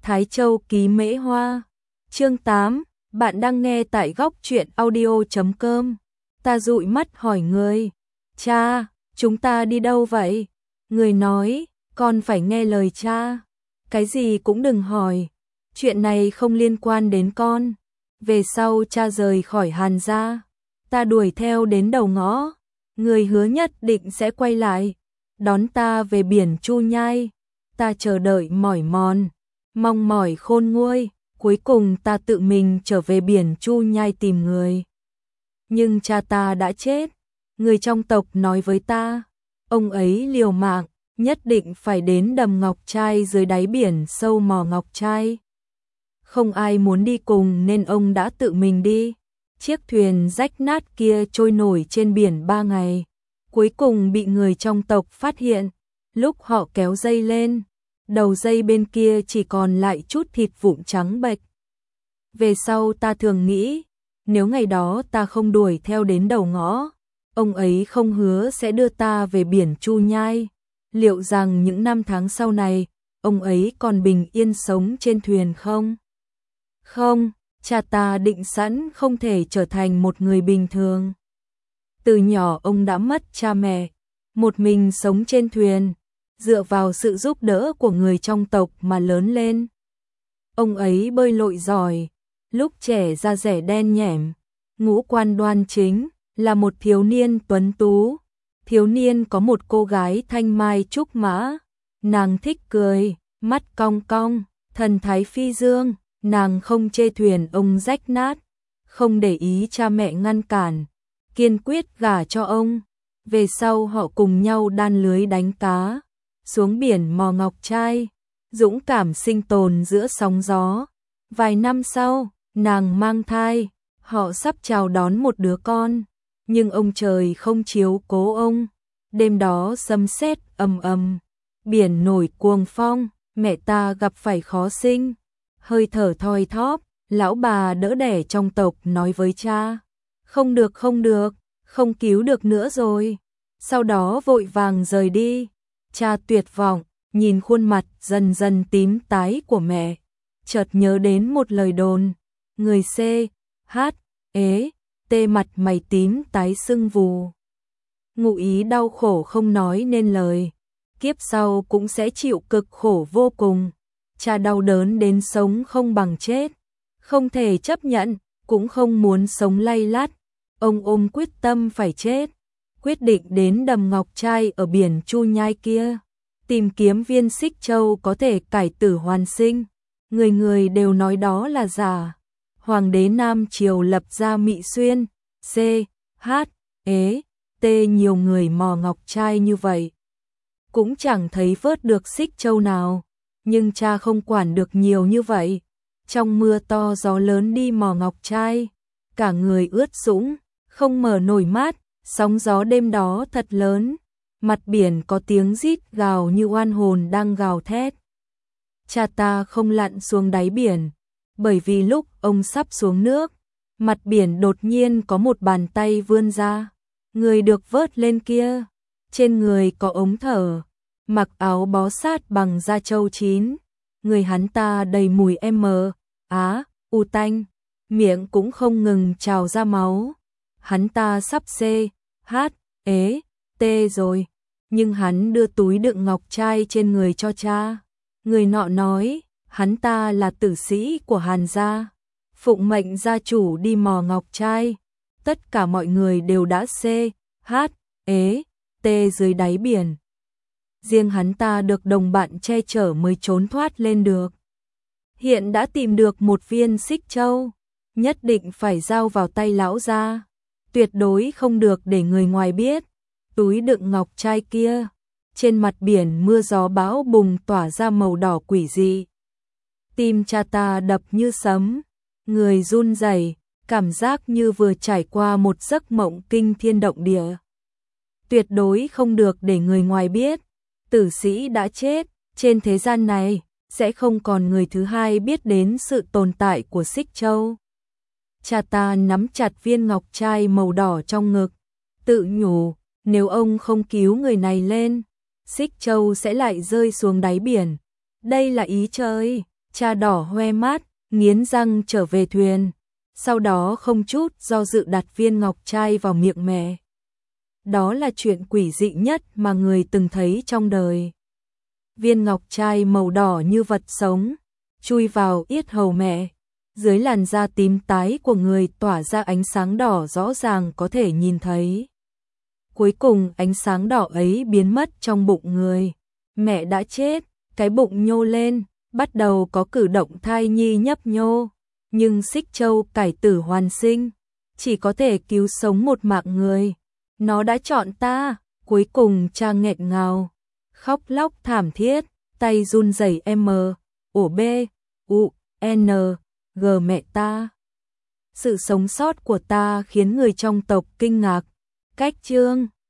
Thái Châu ký Mễ Hoa. Chương 8, bạn đang nghe tại góc truyện audio.com. Ta dụi mắt hỏi người, cha, chúng ta đi đâu vậy? Người nói, con phải nghe lời cha. Cái gì cũng đừng hỏi, chuyện này không liên quan đến con. Về sau cha rời khỏi Hàn gia, ta đuổi theo đến đầu ngõ. Người hứa nhất định sẽ quay lại, đón ta về biển Chu Nhai. Ta chờ đợi mỏi mòn, mong mỏi khôn nguôi, cuối cùng ta tự mình trở về biển Chu Nhai tìm người. Nhưng cha ta đã chết, người trong tộc nói với ta, ông ấy liều mạng, nhất định phải đến đầm ngọc trai dưới đáy biển sâu mò ngọc trai. Không ai muốn đi cùng nên ông đã tự mình đi. Chiếc thuyền rách nát kia trôi nổi trên biển 3 ngày, cuối cùng bị người trong tộc phát hiện. Lúc họ kéo dây lên, đầu dây bên kia chỉ còn lại chút thịt vụn trắng bệch. Về sau ta thường nghĩ, nếu ngày đó ta không đuổi theo đến đầu ngõ, ông ấy không hứa sẽ đưa ta về biển Chu Nhai, liệu rằng những năm tháng sau này, ông ấy còn bình yên sống trên thuyền không? Không, cha ta định sẵn không thể trở thành một người bình thường. Từ nhỏ ông đã mất cha mẹ, một mình sống trên thuyền, dựa vào sự giúp đỡ của người trong tộc mà lớn lên. Ông ấy bơi lội giỏi, lúc trẻ da dẻ đen nhẻm, ngũ quan đoan chính, là một thiếu niên tuấn tú. Thiếu niên có một cô gái thanh mai trúc mã, nàng thích cười, mắt cong cong, thần thái phi dương, nàng không chê thuyền ông rách nát, không để ý cha mẹ ngăn cản, kiên quyết gả cho ông. Về sau họ cùng nhau đan lưới đánh cá, xuống biển mò ngọc trai, dũng cảm sinh tồn giữa sóng gió. Vài năm sau, nàng mang thai, họ sắp chào đón một đứa con, nhưng ông trời không chiếu cố ông. Đêm đó sấm sét ầm ầm, biển nổi cuồng phong, mẹ ta gặp phải khó sinh, hơi thở thoi thóp. Lão bà đỡ đẻ trong tộc nói với cha, không được, không cứu được nữa rồi. Sau đó vội vàng rời đi. Cha tuyệt vọng, nhìn khuôn mặt dần dần tím tái của mẹ, chợt nhớ đến một lời đồn, người C, H, ế, T mặt mày tím tái sưng vù. Ngụ ý đau khổ không nói nên lời, kiếp sau cũng sẽ chịu cực khổ vô cùng. Cha đau đớn đến sống không bằng chết, không thể chấp nhận, cũng không muốn sống lay lắt. Ông ôm quyết tâm phải chết, quyết định đến đầm ngọc trai ở biển Chu Nhai kia, tìm kiếm viên xích châu có thể cải tử hoàn sinh. Người người đều nói đó là giả. Hoàng đế Nam Triều lập ra Mị Xuyên, C, H, ế, T nhiều người mò ngọc trai như vậy, cũng chẳng thấy vớt được xích châu nào. Nhưng cha không quản được nhiều như vậy. Trong mưa to gió lớn đi mò ngọc trai, cả người ướt sũng, không mở nổi mắt. Sóng gió đêm đó thật lớn, mặt biển có tiếng rít gào như oan hồn đang gào thét. Cha ta không lặn xuống đáy biển, bởi vì lúc ông sắp xuống nước, mặt biển đột nhiên có một bàn tay vươn ra. Người được vớt lên kia, trên người có ống thở, mặc áo bó sát bằng da trâu chín. Người hắn ta đầy mùi u tanh, miệng cũng không ngừng trào ra máu. Hắn ta sắp C, H, ế, T rồi, nhưng hắn đưa túi đựng ngọc trai trên người cho cha. Người nọ nói, hắn ta là tử sĩ của Hàn gia, phụng mệnh gia chủ đi mò ngọc trai. Tất cả mọi người đều đã C, H, ế, T dưới đáy biển. Riêng hắn ta được đồng bạn che chở mới trốn thoát lên được. Hiện đã tìm được một viên xích châu, nhất định phải giao vào tay lão gia, tuyệt đối không được để người ngoài biết. Túi đựng ngọc trai kia, trên mặt biển mưa gió bão bùng tỏa ra màu đỏ quỷ dị. Tim cha ta đập như sấm, người run rẩy, cảm giác như vừa trải qua một giấc mộng kinh thiên động địa. Tuyệt đối không được để người ngoài biết, tử sĩ đã chết, trên thế gian này sẽ không còn người thứ hai biết đến sự tồn tại của xích châu. Cha ta nắm chặt viên ngọc trai màu đỏ trong ngực, tự nhủ, nếu ông không cứu người này lên, xích châu sẽ lại rơi xuống đáy biển. Đây là ý trời, Cha đỏ hoe mắt, nghiến răng trở về thuyền, sau đó không chút do dự đặt viên ngọc trai vào miệng mẹ. Đó là chuyện quỷ dị nhất mà người từng thấy trong đời. Viên ngọc trai màu đỏ như vật sống, chui vào yết hầu mẹ. Dưới làn da tím tái của người tỏa ra ánh sáng đỏ rõ ràng có thể nhìn thấy. Cuối cùng ánh sáng đỏ ấy biến mất trong bụng người. Mẹ đã chết, cái bụng nhô lên, bắt đầu có cử động thai nhi nhấp nhô. Nhưng Xích Châu cải tử hoàn sinh, chỉ có thể cứu sống một mạng người. Nó đã chọn ta. Cuối cùng cha nghẹn ngào, khóc lóc thảm thiết, tay run rẩy ổ b, u, n, g mẹ ta. Sự sống sót của ta khiến người trong tộc kinh ngạc. Cách chương